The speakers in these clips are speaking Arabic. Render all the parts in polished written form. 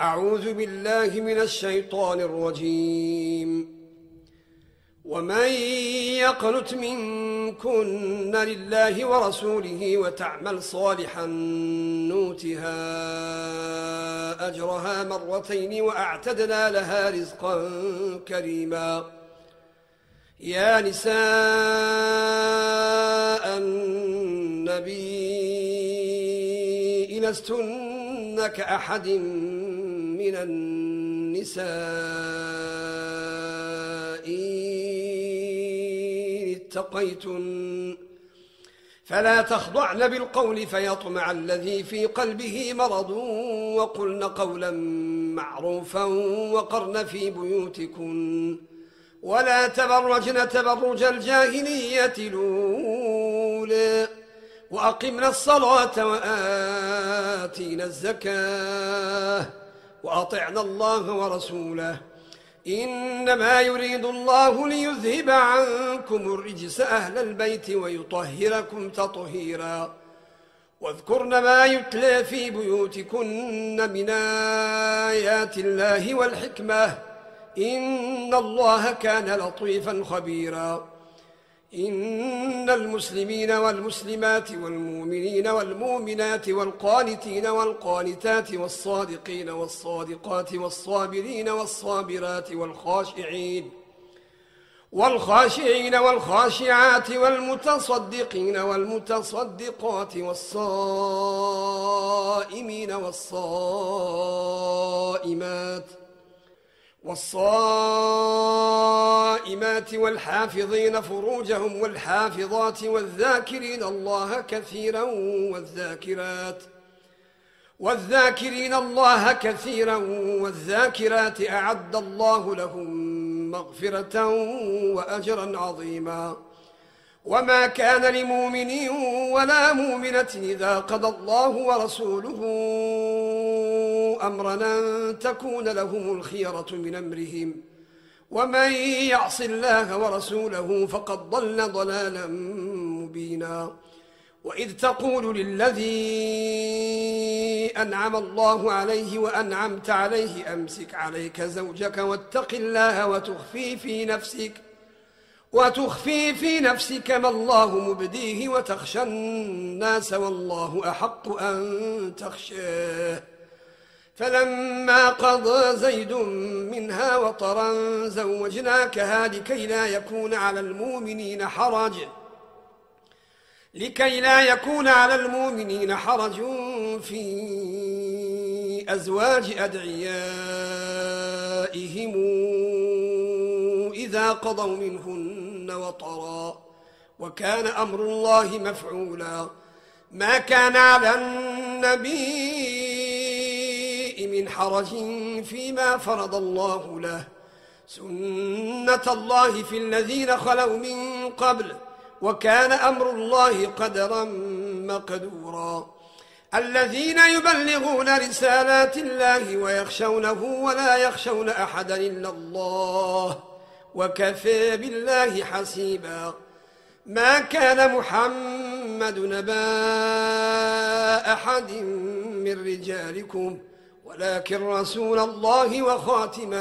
أعوذ بالله من الشيطان الرجيم. ومن يقنت منكن لله ورسوله وتعمل صالحا نؤتها أجرها مرتين وأعتدنا لها رزقا كريما. يا نساء النبي لستن كأحد من النساء اتقيتن فلا تخضعن بالقول فيطمع الذي في قلبه مرض وقلن قولا معروفا وقرن في بيوتكن ولا تبرجن تبرج الجاهلية الأولى وأقمنا الصلاة وآتينا الزكاة وأطعنا الله ورسوله إنما يريد الله ليذهب عنكم الرجس أهل البيت ويطهركم تطهيرا. واذكرن ما يتلى في بيوتكن من آيات الله والحكمة إن الله كان لطيفا خبيرا. إن المسلمين والمسلمات والمؤمنين والمؤمنات والقانتين والقانتات والصادقين والصادقات والصابرين والصابرات والخاشعين والخاشعات والمتصدقين والمتصدقات والصائمين والصائمات والحافظين فروجهم والحافظات والذاكرين الله كثيرا والذاكرات أعد الله لهم مغفرة وأجرا عظيما. وما كان لمؤمن ولا مؤمنة إذا قضى الله ورسوله أمرا أن تكون لهم الخيرة من أمرهم ومن يعص الله ورسوله فقد ضل ضلالا مبينا. وإذ تقول للذي أنعم الله عليه وأنعمت عليه أمسك عليك زوجك واتق الله وتخفي في نفسك ما الله مبديه وتخشى الناس والله أحق أن تخشاه. فلما قضى زيد منها وطرا زوجناكها لكي لا يكون على المؤمنين حرج في أزواج أدعيائهم إذا قضوا منهن وطرا وكان أمر الله مفعولا. ما كان على النبي من حرج فيما فرض الله له سنة الله في الذين خلوا من قبل وكان أمر الله قدرا مقدورا. الذين يبلغون رسالات الله ويخشونه ولا يخشون أحدا إلا الله وكفى بالله حسيبا. ما كان محمد نبا أحد من رجالكم ولكن رسول الله وخاتم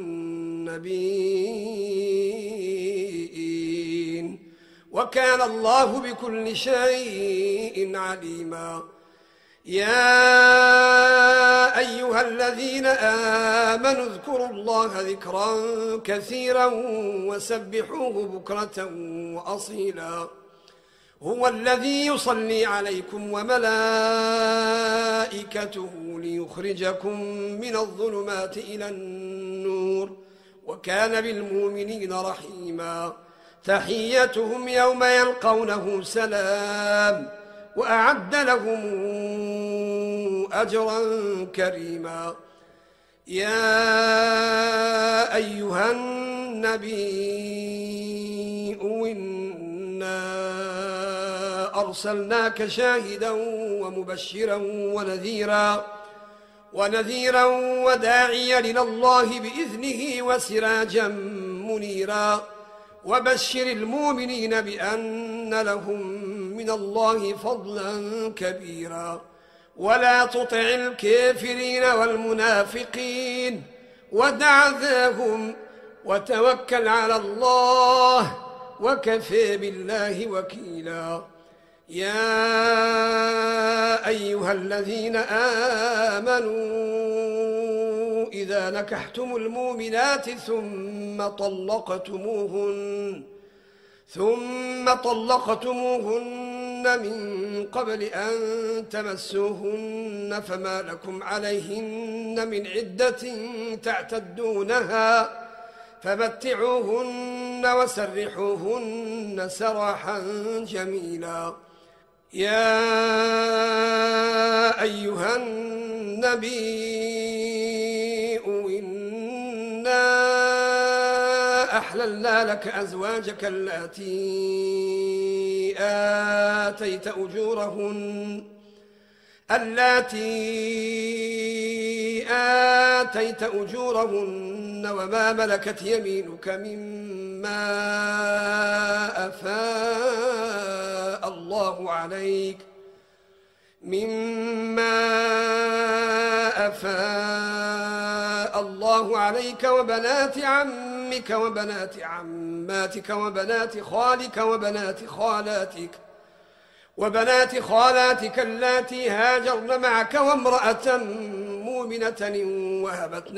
النبيين وكان الله بكل شيء عليما. يا أيها الذين آمنوا اذكروا الله ذكرا كثيرا وسبحوه بكرة وأصيلا. هو الذي يصلي عليكم وملائكته ليخرجكم من الظلمات إلى النور وكان بالمؤمنين رحيما. تحيتهم يوم يلقونه سلام وأعد لهم أجرا كريما. يا أيها النبي إنا أرسلناك شاهدا ومبشرا ونذيرا وداعيا إلى الله بإذنه وسراجا منيرا. وبشر المؤمنين بأن لهم من الله فضلا كبيرا. ولا تطع الكافرين والمنافقين ودع ذاهم وتوكل على الله وكفى بالله وكيلا. يا أيها الذين آمنوا إذا نكحتم المؤمنات ثم طلقتموهن من قبل أن تمسوهن فما لكم عليهن من عدة تعتدونها فمتعوهن وسرحوهن سراحا جميلا. يا أيها النبي إنا أحللنا لك أزواجك اللاتي آتيت أجورهن وما ملكت يمينك مما أفاء الله عليك وبنات عمك وبنات عماتك وبنات خالك وبنات خالاتك اللاتي هاجرن معك وامرأة مؤمنة إن وهبت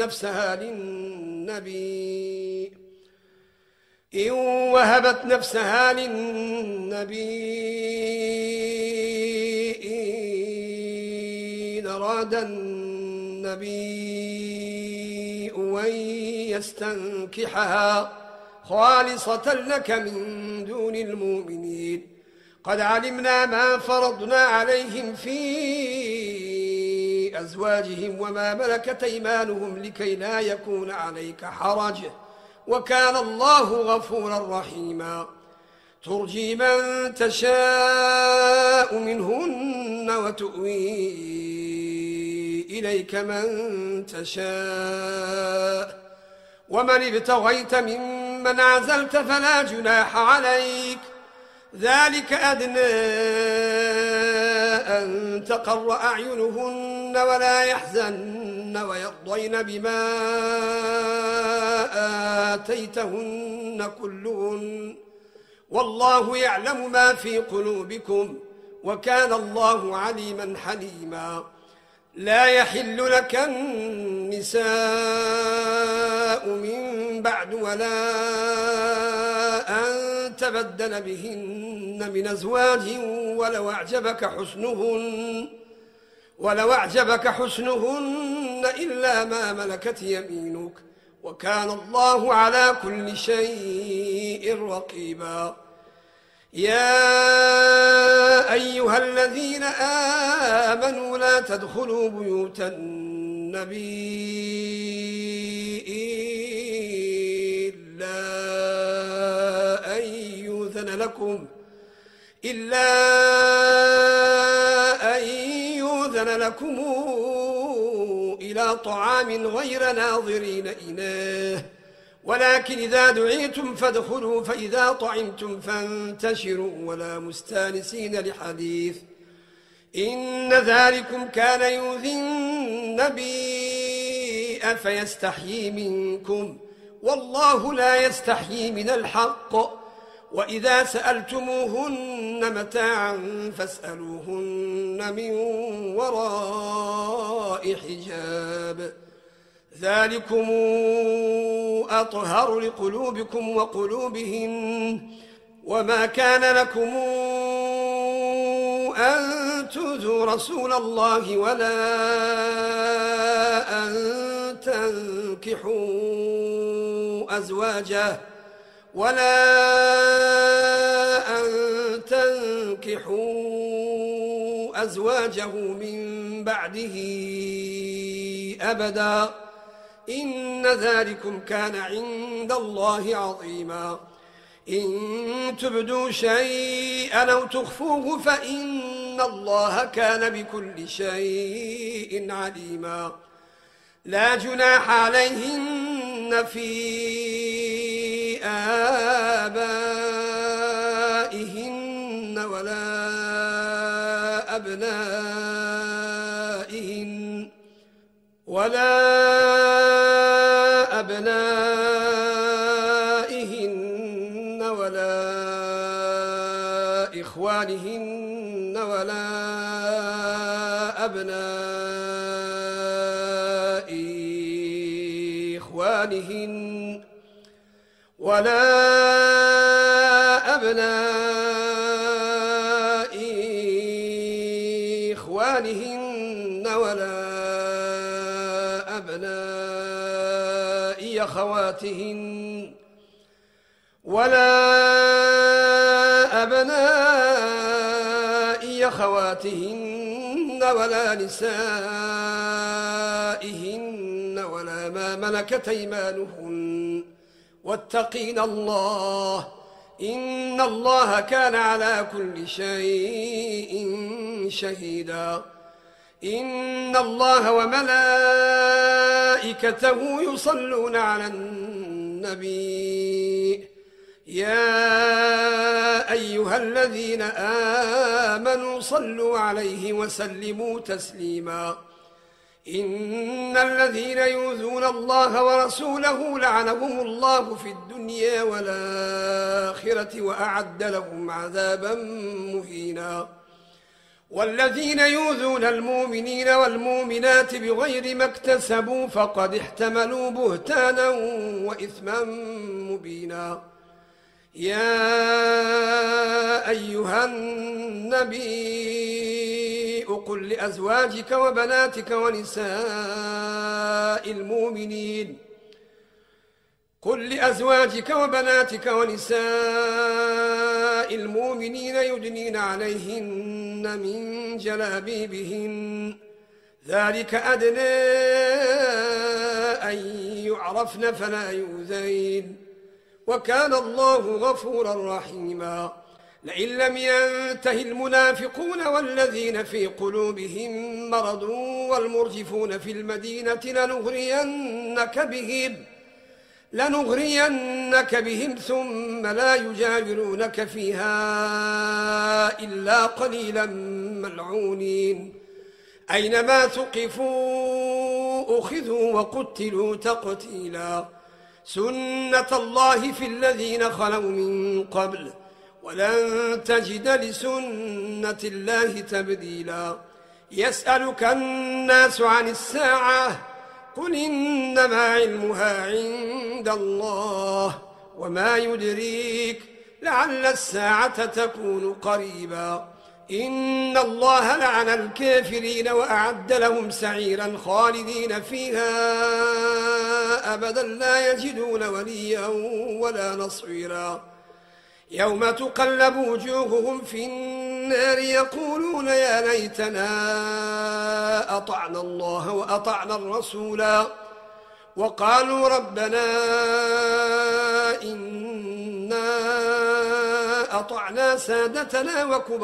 نفسها للنبي إن أراد النبي أن يستنكحها خالصة لك من دون المؤمنين. قد علمنا ما فرضنا عليهم في أزواجهم وما ملكت أيمانهم لكي لا يكون عليك حرج وكان الله غفورا رحيما. ترجي من تشاء منهن وتؤوي إليك من تشاء ومن ابتغيت ممن عزلت فلا جناح عليك ذلك أدنى أن تقر أعينهن ولا يحزن ويرضين بما آتيتهن كلهن والله يعلم ما في قلوبكم وكان الله عليما حليما. لا يحل لك النساء من بعد ولا أن تبدل بهن من أزواج ولو أعجبك حسنهن إلا ما ملكت يمينك وكان الله على كل شيء رقيبا. يا أيها الذين آمنوا لا تدخلوا بيوت النبي إلا أن يؤذن لكم إلى طعام غير ناظرين إناه ولكن إذا دعيتم فادخلوا فإذا طعمتم فانتشروا ولا مستانسين لحديث إن ذلكم كان يؤذي النبي فيستحيي منكم والله لا يستحيي من الحق وإذا سألتموهن متاعا فاسألوهن من وراء حجاب ذلكم أطهر لقلوبكم وقلوبهن وما كان لكم أن تؤذوا رسول الله ولا أن تنكحوا أزواجه من بعده أبدا إن ذلكم كان عند الله عظيما إن تبدوا شيئا أو تخفوه فإن الله كان بكل شيء عليما لا جناح عليهن في آبائهن ولا أبنائهن أبنائهن ولا إخوانهن ولا أبناء إخوانهن ولا أبناء إخوانهن ولا أبناء أخواتهن ولا أبناء أخواتهن ولا نسائهن ولا ما ملكت أيمانهن واتقين الله إن الله كان على كل شيء شهيدا إن الله وملائكته يصلون على النبي يا أيها الذين آمنوا صلوا عليه وسلموا تسليما إن الذين يؤذون الله ورسوله لعنهم الله في الدنيا والآخرة وأعد لهم عذابا مهينا والذين يؤذون المؤمنين والمؤمنات بغير ما اكتسبوا فقد احتملوا بهتانا وإثما مبينا يا أيها النبي قل لأزواجك وبناتك ونساء المؤمنين يدنين عليهن من جلابيبهن ذلك أدنى أن يعرفن فلا يؤذين وكان الله غفورا رحيما لئن لم ينته المنافقون والذين في قلوبهم مرض والمرجفون في المدينة لنغرينك بهم ثم لا يجاورونك فيها إلا قليلا ملعونين أينما ثقفوا أخذوا وقتلوا تقتيلا سنة الله في الذين خلوا من قبل ولن تجد لسنة الله تبديلا يسألك الناس عن الساعة قل إنما علمها عند الله وما يدريك لعل الساعة تكون قريبا إن الله لعن الكافرين وأعد لهم سعيرا خالدين فيها أبدا لا يجدون وليا ولا نصيرا يوم تقلب وجوههم في النار يقولون يا ليتنا أطعنا الله وأطعنا الرسولا وقالوا ربنا إنا أطعنا سادتنا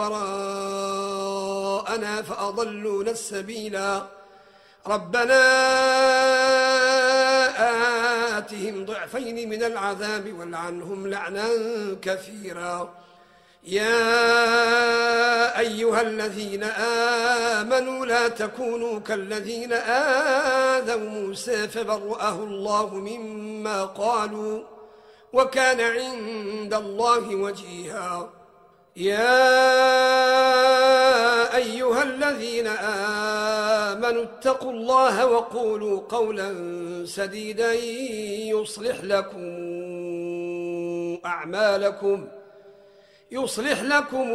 وكبراءنا فأضلونا السبيلا ربنا آتهم ضعفين من العذاب والعنهم لعنا كثيرا يا أيها الذين آمنوا لا تكونوا كالذين آذوا موسى فبرأه الله مما قالوا وكان عند الله وجيها يا أيها الذين آمنوا اتقوا الله وقولوا قولا سديدا يصلح لكم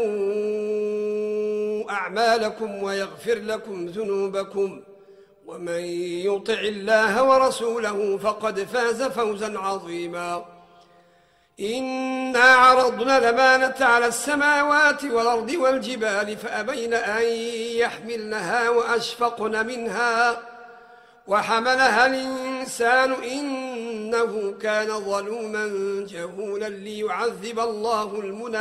أعمالكم ويغفر لكم ذنوبكم ومن يطع الله ورسوله فقد فاز فوزا عظيما إنا عرضنا الأمانة على السماوات والأرض والجبال فأبين أن يحملنها وأشفقن منها وحملها الإنسان إنه كان ظلوما جهولا ليعذب الله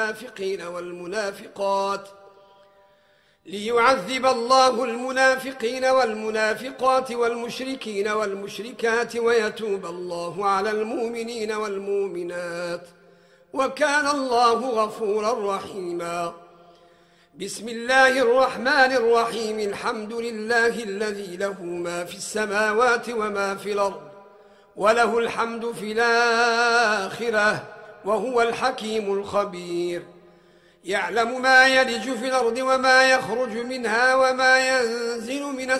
المنافقين والمنافقات والمشركين والمشركات ويتوب الله على المؤمنين والمؤمنات وكان الله غفورا رحيما بسم الله الرحمن الرحيم. الحمد لله الذي له ما في السماوات وما في الأرض وله الحمد في الآخرة وهو الحكيم الخبير. يعلم ما يلج في الأرض وما يخرج منها وما ينزل من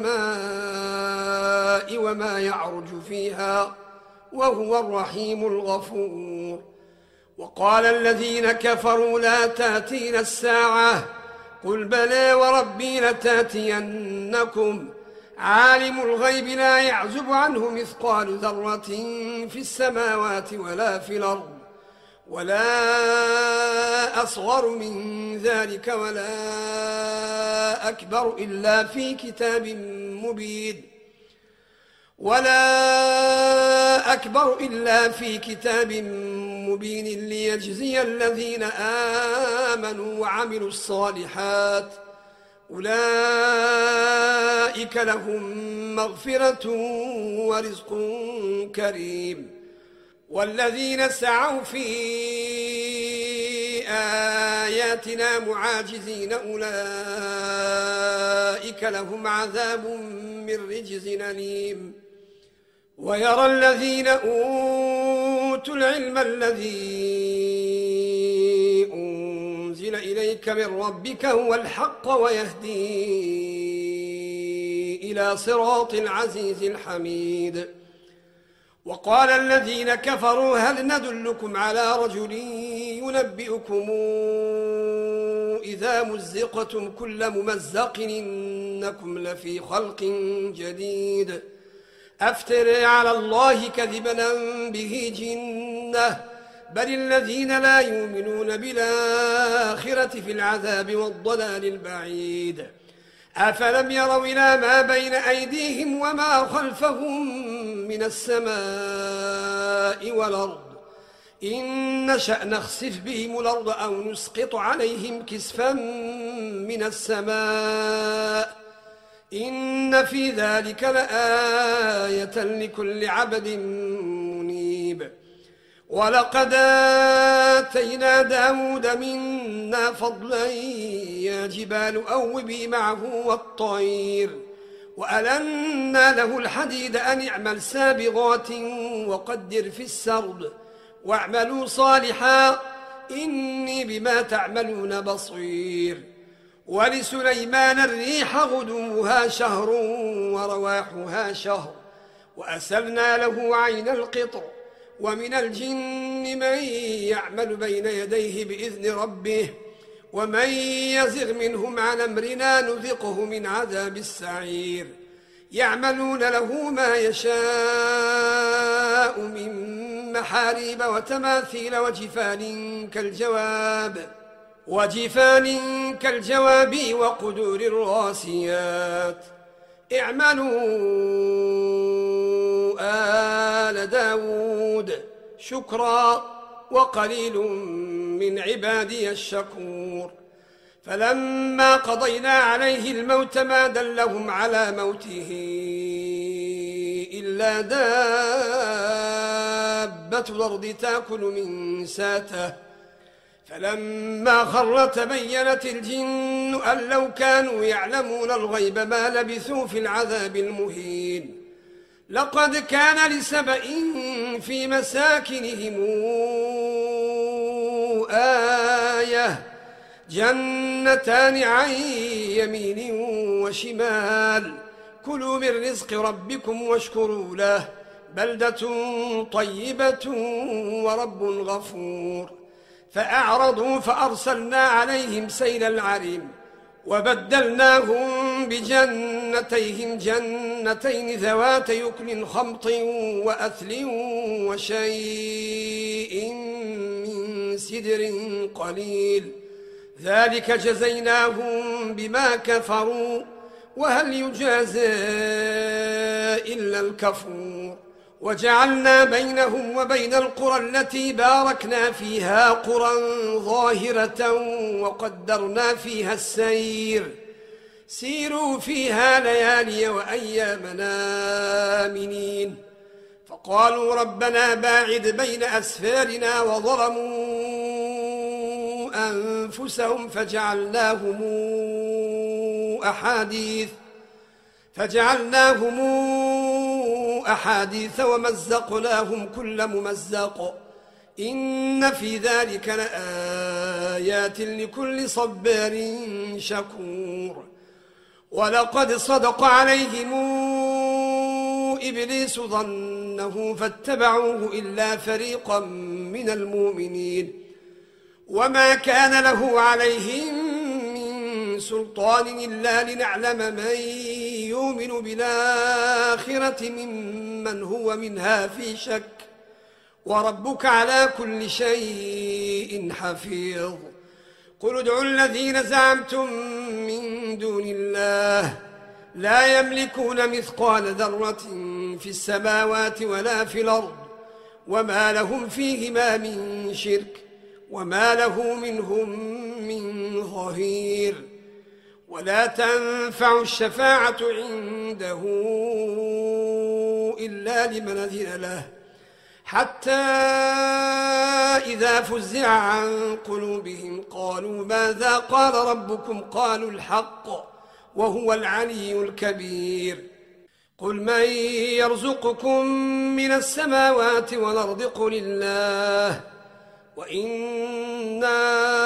السماء وما يعرج فيها وهو الرحيم الغفور. وقال الذين كفروا لا تأتينا الساعة قل بلى وربي لتأتينكم عالم الغيب لا يعزب عنه مثقال ذرة في السماوات ولا في الأرض ولا أصغر من ذلك ولا أكبر إلا في كتاب مبين ليجزي الذين آمنوا وعملوا الصالحات أولئك لهم مغفرة ورزق كريم. والذين سعوا في آياتنا معاجزين أولئك لهم عذاب من رجز أليم. ويرى الذين أوتوا العلم الذي أنزل إليك من ربك هو الحق ويهدي إلى صراط العزيز الحميد. وقال الذين كفروا هل ندلكم على رجل ينبئكم إذا مزقتم كل ممزق إنكم لفي خلق جديد أفتري على الله كذبا به جنة بل الذين لا يؤمنون بالآخرة في العذاب والضلال البعيد. أفلم يروا إلى ما بين أيديهم وما خلفهم من السماء والأرض إن نشأ نخسف بهم الأرض أو نسقط عليهم كسفا من السماء إن في ذلك لآية لكل عبد منيب. ولقد آتينا داود منا فضلا يا جبال أوبي معه والطير وألنا له الحديد أن اعمل سابغات وقدر في السرد واعملوا صالحا إني بما تعملون بصير. ولسليمان الريح غدوها شهر ورواحها شهر وأسلنا له عين القطر ومن الجن من يعمل بين يديه بإذن ربه ومن يزغ منهم عن أمرنا نذقه من عذاب السعير. يعملون له ما يشاء من محاريب وتماثيل وجفان كالجواب وقدور الراسيات. اعملوا آل داود شكرا وقليل من عبادي الشكور. فلما قضينا عليه الموت ما دلهم على موته إلا دابة الأرض تأكل من ساته فلما خر تبينت الجن أن لو كانوا يعلمون الغيب ما لبثوا في العذاب المهين. لقد كان لسبإ في مساكنهم آية جنتان عن يمين وشمال كلوا من رزق ربكم واشكروا له بلدة طيبة ورب غفور. فأعرضوا فأرسلنا عليهم سيل العرم وبدلناهم بجنتيهم جنتين ذوات يكل خمط وأثل وشيء من سدر قليل ذلك جزيناهم بما كفروا وهل يجازى إلا الكفور. وجعلنا بينهم وبين القرى التي باركنا فيها قرى ظاهرة وقدرنا فيها السير سيروا فيها ليالي وأيامنا آمنين. فقالوا ربنا باعد بين أسفارنا وظلموا أنفسهم فجعلناهم أحاديث ومزقناهم كل ممزق إن في ذلك لآيات لكل صبار شكور ولقد صدق عليهم إبليس ظنه فاتبعوه إلا فريقا من المؤمنين وما كان له عليهم من سلطان إلا لنعلم من يؤمن بالآخرة ممن هو منها في شك وربك على كل شيء حفيظ قل ادعوا الذين زعمتم من دون الله لا يملكون مثقال ذرة في السماوات ولا في الأرض وما لهم فيهما من شرك وما له منهم من ظهير ولا تنفع الشفاعة عنده إلا لمن أذن له حتى إذا فزع عن قلوبهم قالوا ماذا قال ربكم قالوا الحق وهو العلي الكبير قل من يرزقكم من السماوات والأرض قل الله وإنا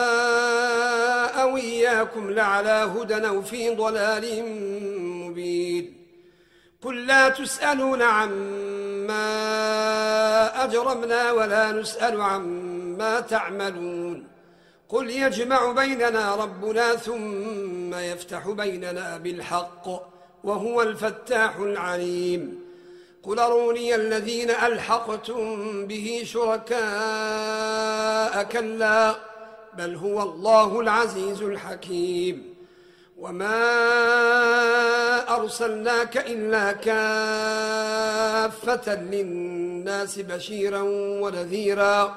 أو إياكم لعلى هدى أو في ضلال مبين قل لا تسألون عما أجرمنا ولا نسأل عما تعملون قل يجمع بيننا ربنا ثم يفتح بيننا بالحق وهو الفتاح العليم قل أروني الذين ألحقتم به شركاء كلا بل هو الله العزيز الحكيم وما أرسلناك إلا كافة للناس بشيرا ونذيرا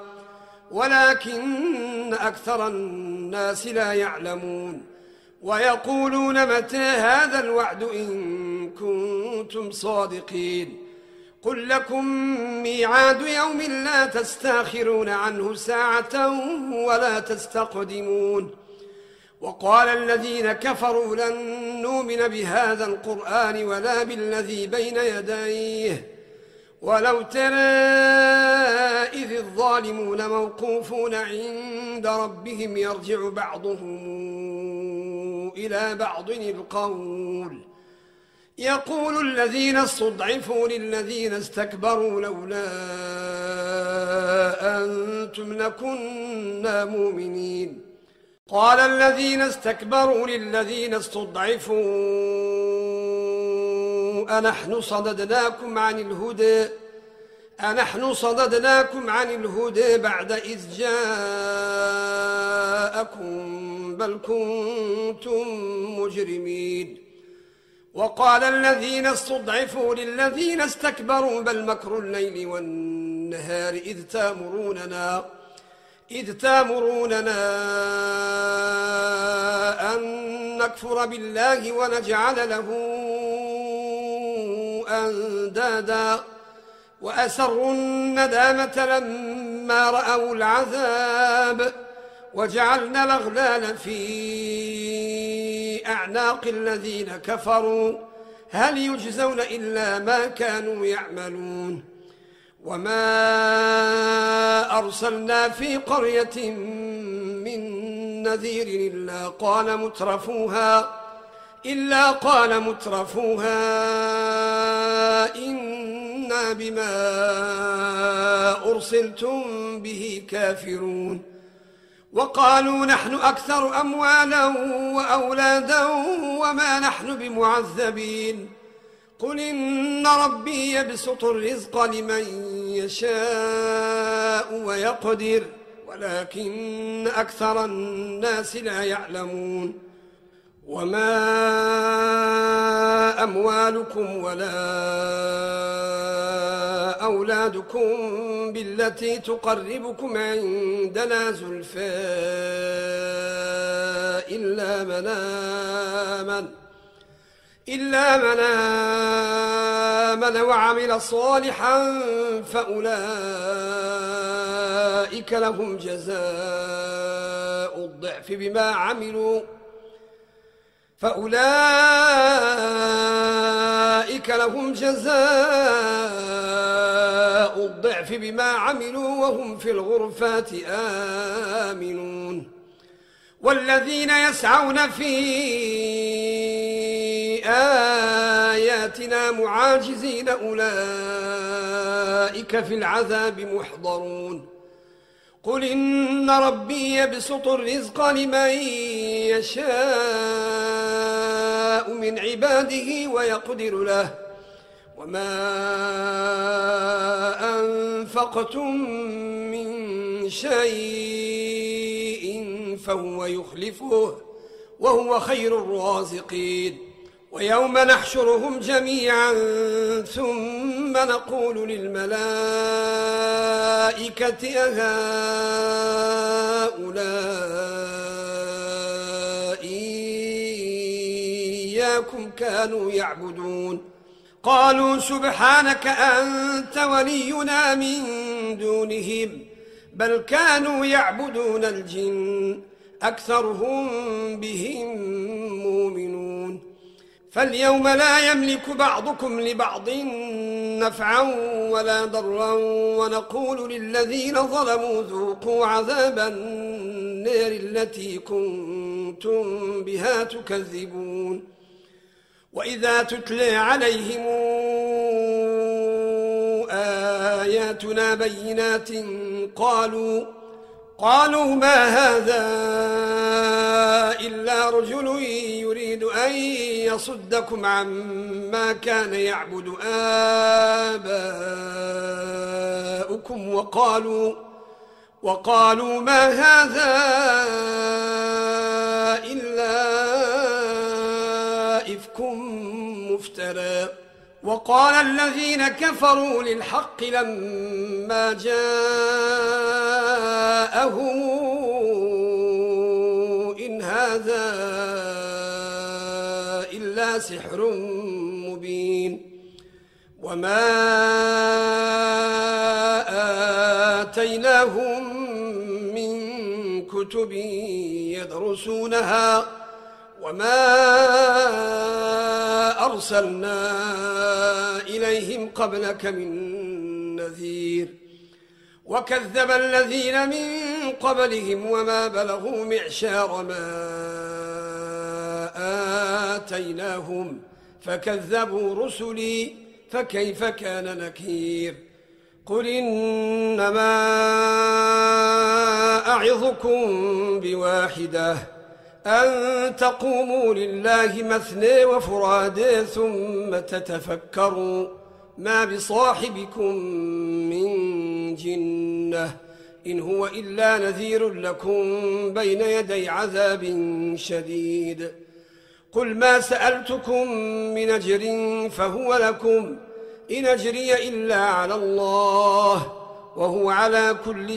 ولكن أكثر الناس لا يعلمون ويقولون متى هذا الوعد إن كنتم صادقين قل لكم ميعاد يوم لا تستاخرون عنه ساعة ولا تستقدمون وقال الذين كفروا لن نؤمن بهذا القرآن ولا بالذي بين يديه ولو ترى إذ الظالمون موقوفون عند ربهم يرجع بعضهم إلى بعض القول يقول الذين استضعفوا للذين استكبروا لولا أنتم لكنا مؤمنين قال الذين استكبروا للذين استضعفوا أنحن صددناكم عن الهدى بعد إذ جاءكم بل كنتم مجرمين وقال الذين استضعفوا للذين استكبروا بل مكر الليل والنهار إذ تامروننا أن نكفر بالله ونجعل له أندادا وأسروا الندامة لما رأوا العذاب وجعلنا الأغلال في أعناق الذين كفروا هل يجزون إلا ما كانوا يعملون وما أرسلنا في قرية من نذير إلا قال مترفوها إنا بما أرسلتم به كافرون وقالوا نحن أكثر أموالا وأولادا وما نحن بمعذبين قل إن ربي يبسط الرزق لمن يشاء ويقدر ولكن أكثر الناس لا يعلمون وما أموالكم ولا أولادكم بالتي تقربكم عندنا زلفى إلا من آمن آمن وعمل صالحا فأولئك لهم جزاء الضعف بما عملوا وهم في الغرفات آمنون والذين يسعون في آياتنا معاجزين أولئك في العذاب محضرون قل إن ربي يبسط الرزق لمن يشاء من عباده ويقدر له وما أنفقتم من شيء فهو يخلفه وهو خير الرازقين ويوم نحشرهم جميعا ثم نقول للملائكة أهؤلاء إياكم كانوا يعبدون قالوا سبحانك أنت ولينا من دونهم بل كانوا يعبدون الجن أكثرهم بهم مؤمنون فاليوم لا يملك بعضكم لبعض نفعا ولا ضرا ونقول للذين ظلموا ذوقوا عذاب النار التي كنتم بها تكذبون وإذا تتلى عليهم آياتنا بينات قالوا ما هذا إلا رجل يريد أن يصدكم عما كان يعبد آباؤكم وقالوا ما هذا إلا إفك مفترى وقال الذين كفروا للحق لما جاءهم إن هذا إلا سحر مبين وما آتيناهم من كتب يدرسونها وما أرسلنا إليهم قبلك من نذير وكذب الذين من قبلهم وما بلغوا معشار ما آتيناهم فكذبوا رسلي فكيف كان نكير قل إنما أعظكم بواحدة أن تقوموا لله مثنى وفرادى ثم تتفكروا ما بصاحبكم من جنة إن هو إلا نذير لكم بين يدي عذاب شديد قل ما سألتكم من أجر فهو لكم إن أجري إلا على الله وهو على كل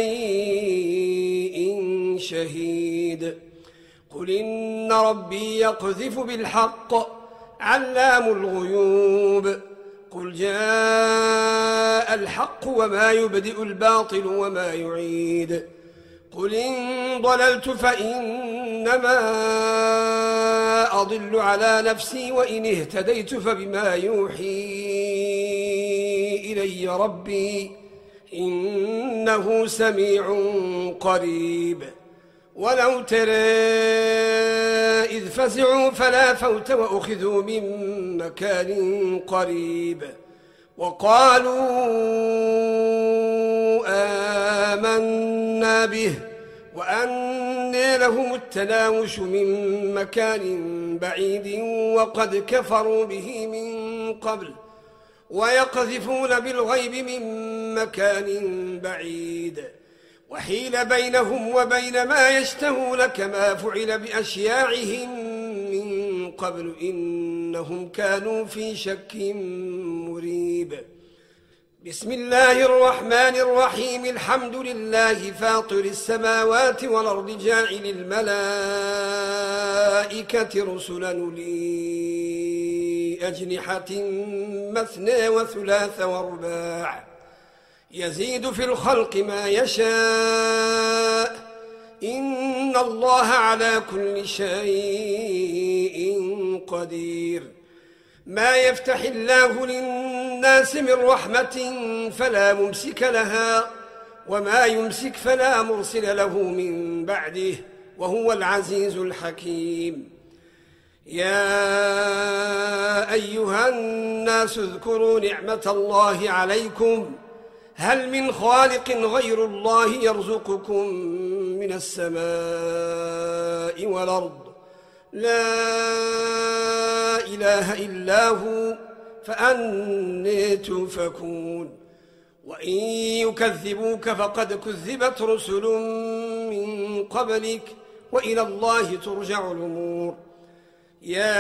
شيء شهيد قل إن ربي يقذف بالحق علام الغيوب قل جاء الحق وما يبدئ الباطل وما يعيد قل إن ضللت فإنما أضل على نفسي وإن اهتديت فبما يوحي إلي ربي إنه سميع قريب ولو ترى إذ فزعوا فلا فوت وأخذوا من مكان قريب وقالوا آمنا به وأنى لهم التناوش من مكان بعيد وقد كفروا به من قبل ويقذفون بالغيب من مكان بعيد وحيل بينهم وبين ما يشتهون كما فعل بأشياعهم من قبل إنهم كانوا في شك مريب بسم الله الرحمن الرحيم الحمد لله فاطر السماوات والأرض جاعل الملائكة رسلا أولي أجنحة مثنى وثلاث ورباع يزيد في الخلق ما يشاء إن الله على كل شيء قدير ما يفتح الله للناس من رحمة فلا ممسك لها وما يمسك فلا مرسل له من بعده وهو العزيز الحكيم يا أيها الناس اذكروا نعمة الله عليكم هل من خالق غير الله يرزقكم من السماء والأرض لا إله إلا هو فأنى تؤفكون وإن يكذبوك فقد كذبت رسل من قبلك وإلى الله ترجع الأمور يا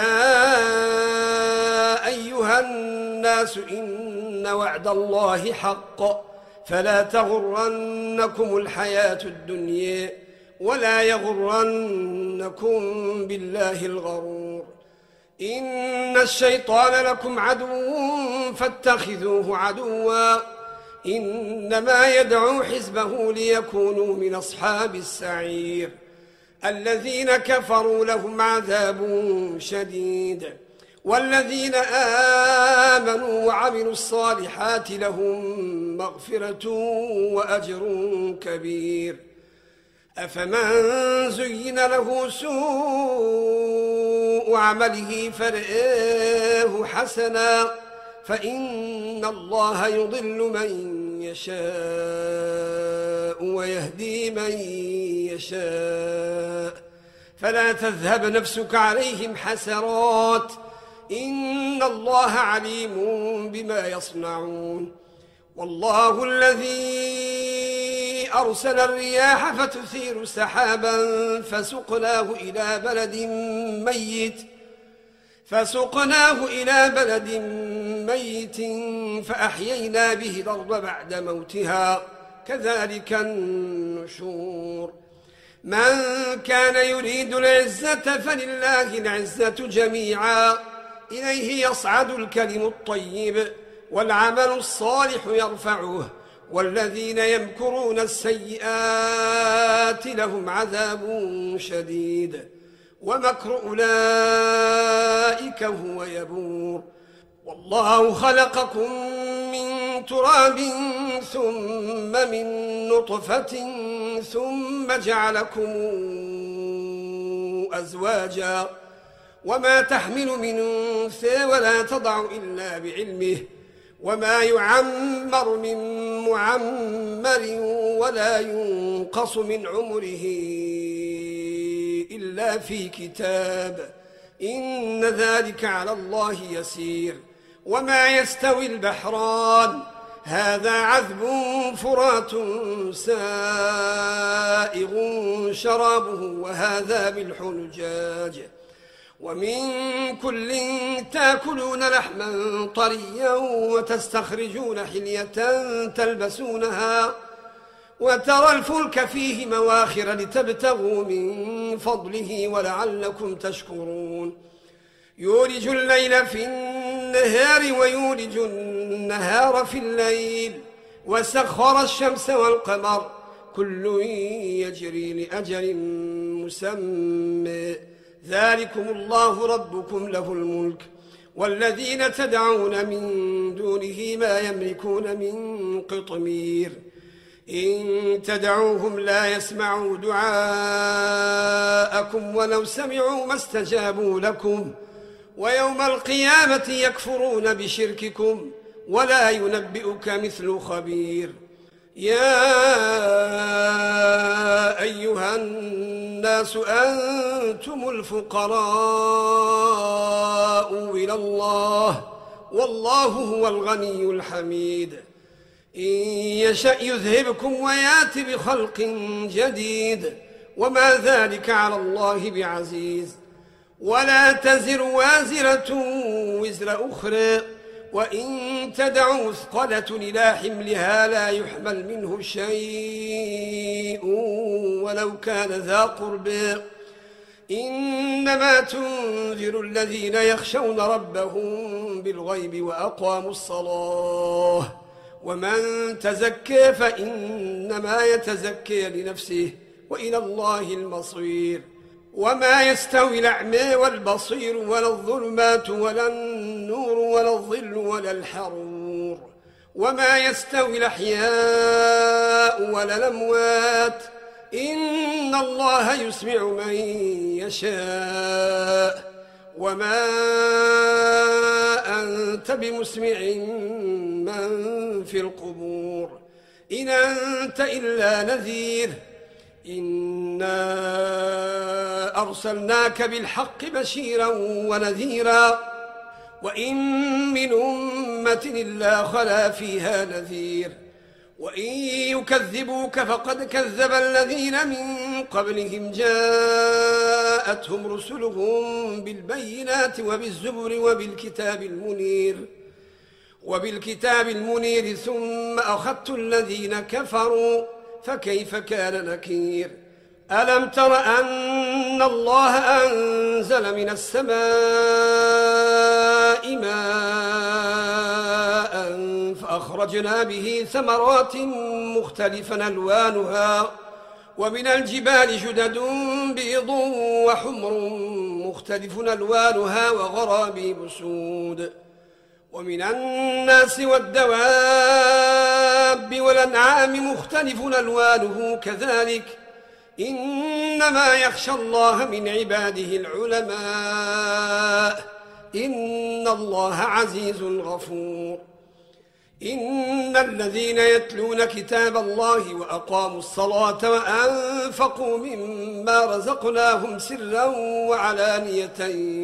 أيها الناس إن وعد الله حق فلا تغرنكم الحياة الدنيا ولا يغرنكم بالله الغرور إن الشيطان لكم عدو فاتخذوه عدوا إنما يدعو حزبه ليكونوا من أصحاب السعير الذين كفروا لهم عذاب شديد والذين آمنوا وعملوا الصالحات لهم مغفرة وأجر كبير أفمن زين له سوء عمله فرآه حسنا فإن الله يضل من يشاء ويهدي من يشاء فلا تذهب نفسك عليهم حسرات إن الله عليم بما يصنعون والله الذي أرسل الرياح فتثير سحابا فسقناه إلى بلد ميت فأحيينا به الأرض بعد موتها كذلك النشور من كان يريد العزة فلله العزة جميعا إليه يصعد الكلم الطيب والعمل الصالح يرفعه والذين يمكرون السيئات لهم عذاب شديد ومكر أولئك هو يبور والله خلقكم من تراب ثم من نطفة ثم جعلكم أزواجا وما تحمل من أنثى ولا تضع إلا بعلمه وما يعمر من معمر ولا ينقص من عمره إلا في كتاب إن ذلك على الله يسير وما يستوي البحران هذا عذب فرات سائغ شرابه وهذا ملح أجاج ومن كل تاكلون لحما طريا وتستخرجون حلية تلبسونها وترى الفلك فيه مواخر لتبتغوا من فضله ولعلكم تشكرون يولج الليل في النهار ويولج النهار في الليل وسخر الشمس والقمر كل يجري لأجل مسمى ذلكم الله ربكم له الملك والذين تدعون من دونه ما يملكون من قطمير إن تدعوهم لا يسمعوا دعاءكم ولو سمعوا ما استجابوا لكم ويوم القيامة يكفرون بشرككم ولا ينبئك مثل خبير يا أيها الناس أنتم الفقراء إلى الله والله هو الغني الحميد إن يشأ يذهبكم ويأت بخلق جديد وما ذلك على الله بعزيز ولا تزر وازرة وزر أخرى وإن تدعوا مثقلة إلى حملها لا يحمل منه شيء ولو كان ذا قربى إنما تنذر الذين يخشون ربهم بالغيب وأقاموا الصلاة ومن تزكى فإنما يتزكى لنفسه وإلى الله المصير وما يستوي الأعمى والبصير ولا الظلمات ولا النور ولا الظل ولا الحرور وما يستوي الأحياء ولا الأموات إن الله يسمع من يشاء وما أنت بمسمع من في القبور إن أنت إلا نذير إنا أرسلناك بالحق بشيرا ونذيرا وإن من أمة إلا خلا فيها نذير وإن يكذبوك فقد كذب الذين من قبلهم جاءتهم رسلهم بالبينات وبالكتاب المنير ثم أخذت الذين كفروا فكيف كان نكير ألم تر أن الله أنزل من السماء ماء فأخرجنا به ثمرات مختلفا ألوانها ومن الجبال جدد بيض وحمر مختلف ألوانها وغرابيب سود ومن الناس والدواب والأنعام مختلف ألوانه كذلك إنما يخشى الله من عباده العلماء إن الله عزيز غفور إن الذين يتلون كتاب الله وأقاموا الصلاة وأنفقوا مما رزقناهم سرا وعلانية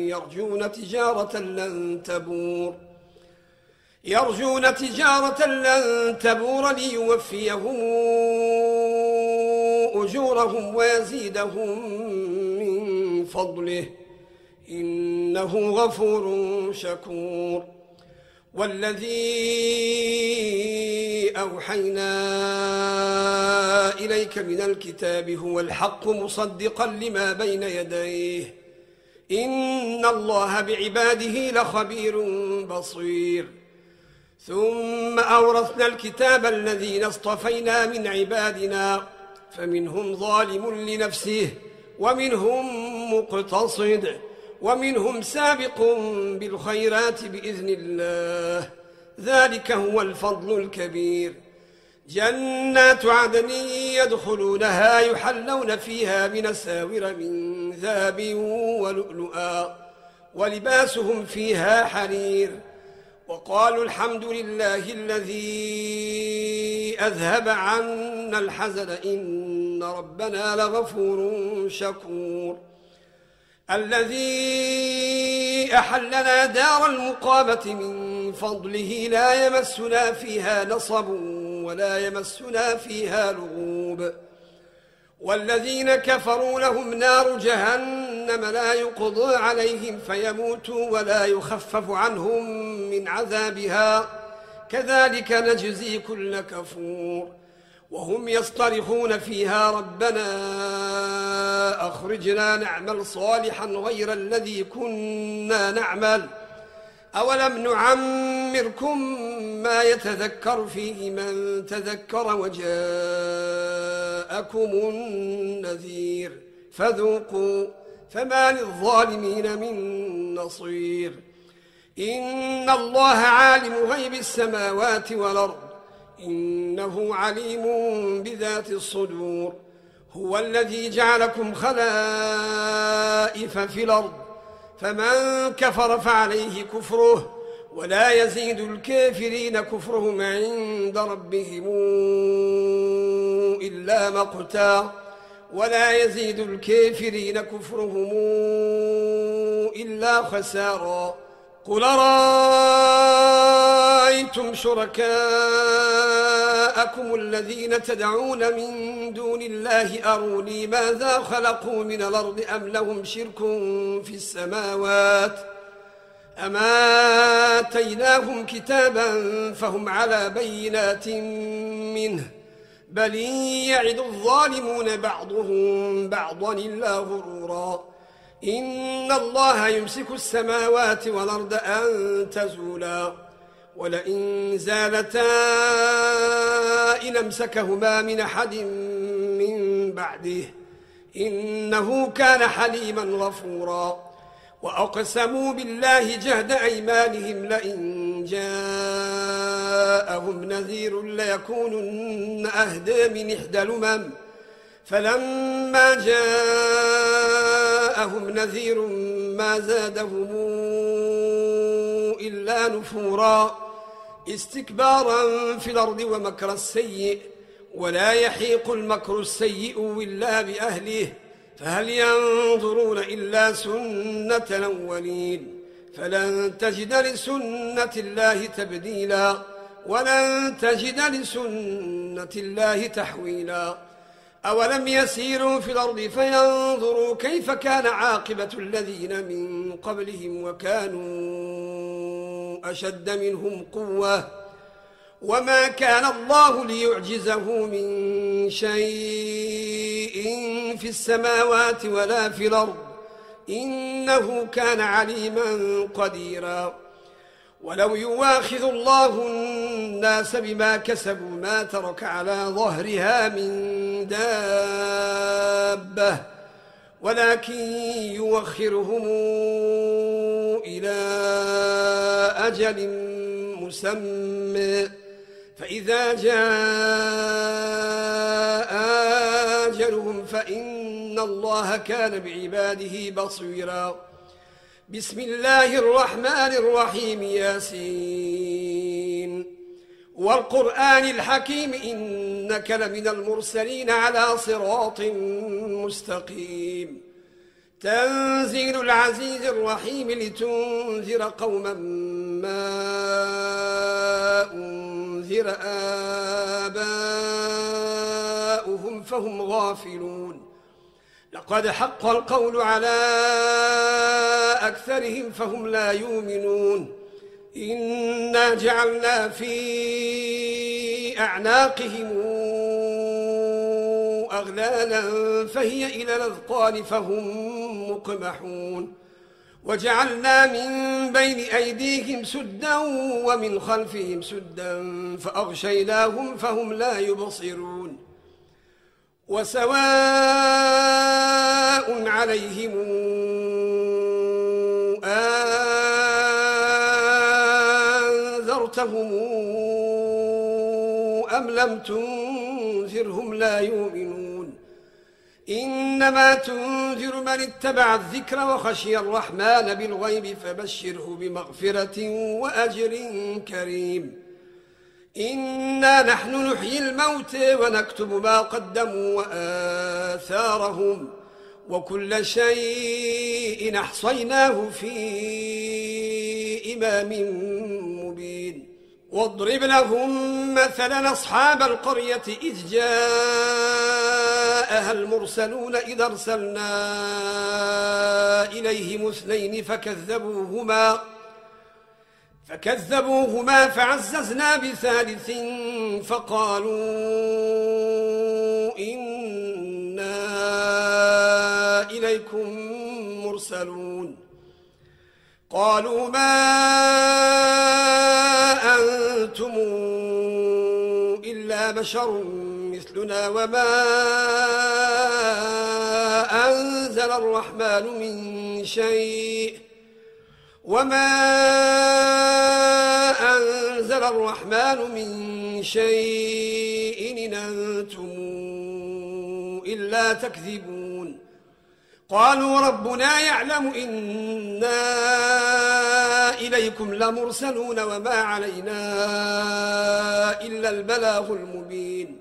يرجون تجارة لن تبور ليوفيهم أجورهم ويزيدهم من فضله إنه غفور شكور والذي أوحينا إليك من الكتاب هو الحق مصدقا لما بين يديه إن الله بعباده لخبير بصير ثم أورثنا الكتاب الذين اصطفينا من عبادنا فمنهم ظالم لنفسه ومنهم مقتصد ومنهم سابق بالخيرات بإذن الله ذلك هو الفضل الكبير جنات عدن يدخلونها يحلون فيها من أساور من ذهب ولؤلؤا ولباسهم فيها حرير وقالوا الحمد لله الذي أذهب عنا الحزن إن ربنا لغفور شكور الذي أحلنا دار المقامة من فضله لا يمسنا فيها نصب ولا يمسنا فيها لغوب والذين كفروا لهم نار جهنم لا يقضى عليهم فيموتوا ولا يخفف عنهم من عذابها كذلك نجزي كل كفور وهم يصطرخون فيها ربنا أخرجنا نعمل صالحا غير الذي كنا نعمل أولم نعمركم ما يتذكر فيه من تذكر وجاءكم النذير فذوقوا فما للظالمين من نصير إن الله عالم غيب السماوات والأرض إنه عليم بذات الصدور هو الذي جعلكم خلائف في الأرض فمن كفر فعليه كفره ولا يزيد الكافرين كفرهم عند ربهم إلا مقتا ولا يزيد الكافرين كفرهم إلا خسارا قل رأيتم شركاءكم الذين تدعون من دون الله أروني ماذا خلقوا من الأرض أم لهم شرك في السماوات أم آتيناهم كتابا فهم على بينات منه بل يعد الظالمون بعضهم بعضا إلا غرورا إن الله يمسك السماوات والأرض أن تزولا ولئن زالتا إن أمسكهما من أحد من بعده إنه كان حليما غفورا وأقسموا بالله جهد أيمانهم لئن جاءهم نذير ليكونن أهدى من إحدى الأمم فلما جاءهم نذير ما زادهم إلا نفورا استكبارا في الأرض ومكر السيء ولا يحيق المكر السيء إلا بأهله فهل ينظرون إلا سنة الأولين فلن تجد لسنة الله تبديلا ولن تجد لسنة الله تحويلا أولم يسيروا في الأرض فينظروا كيف كان عاقبة الذين من قبلهم وكانوا أشد منهم قوة وما كان الله ليعجزه من شيء في السماوات ولا في الأرض إنه كان عليما قديرا ولو يواخذ الله الناس بما كسبوا ما ترك على ظهرها من دابة ولكن يوخرهم إلى أجل مسمى فإذا جاء أجلهم فإن الله كان بعباده بصيرا بسم الله الرحمن الرحيم ياسين والقرآن الحكيم إنك لمن المرسلين على صراط مستقيم تنزيل العزيز الرحيم لتنذر قوما ما أنذر آباؤهم فهم غافلون لقد حق القول على أكثرهم فهم لا يؤمنون إنا جعلنا في أعناقهم أغلالا فهي إلى الأذقان فهم مقمحون وجعلنا من بين أيديهم سدا ومن خلفهم سدا فأغشيناهم فهم لا يبصرون وسواء عليهم أنذرتهم أم لم تنذرهم لا يؤمنون إنما تنذر من اتبع الذكر وخشي الرحمن بالغيب فبشره بمغفرة وأجر كريم إنا نحن نحيي الموتى ونكتب ما قدموا وآثارهم وكل شيء أحصيناه في إمام مبين واضرب لهم مثلا أصحاب القرية إذ جاءها المرسلون إذ أرسلنا إليهم اثنين فكذبوهما فعززنا بثالث فقالوا إنا إليكم مرسلون قالوا ما أنتم إلا بشر مثلنا وما أنزل الرحمن من شيء إن أنتم إلا تكذبون قالوا ربنا يعلم إنا إليكم لمرسلون وما علينا إلا البلاغ المبين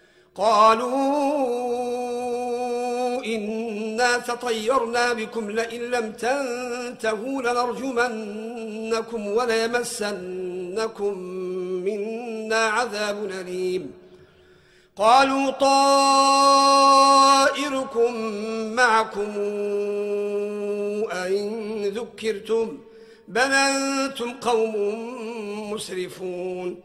قالوا إنا تطيرنا بكم لئن لم تنتهوا لنرجمنكم وليمسنكم منا عذاب أليم قالوا طائركم معكم أئن ذكرتم بل أنتم قوم مسرفون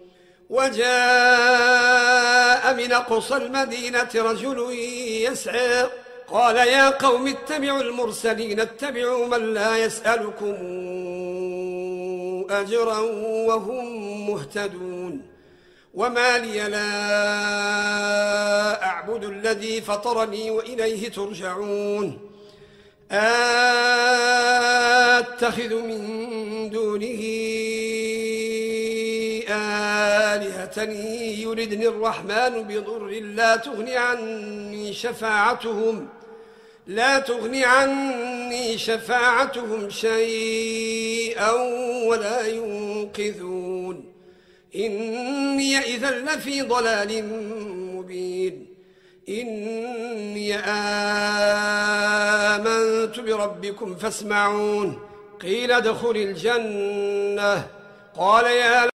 وجاء من أقصى المدينة رجل يسعى قال يا قوم اتبعوا المرسلين اتبعوا من لا يسألكم أجرا وهم مهتدون وما لي لا أعبد الذي فطرني وإليه ترجعون أتخذ من دونه آلهة يردني الرحمن بضر لا تغني عني شفاعتهم شيئا ولا ينقذون إني إذا لفي ضلال مبين إني آمنت بربكم فاسمعون قيل ادخل الجنة قال يا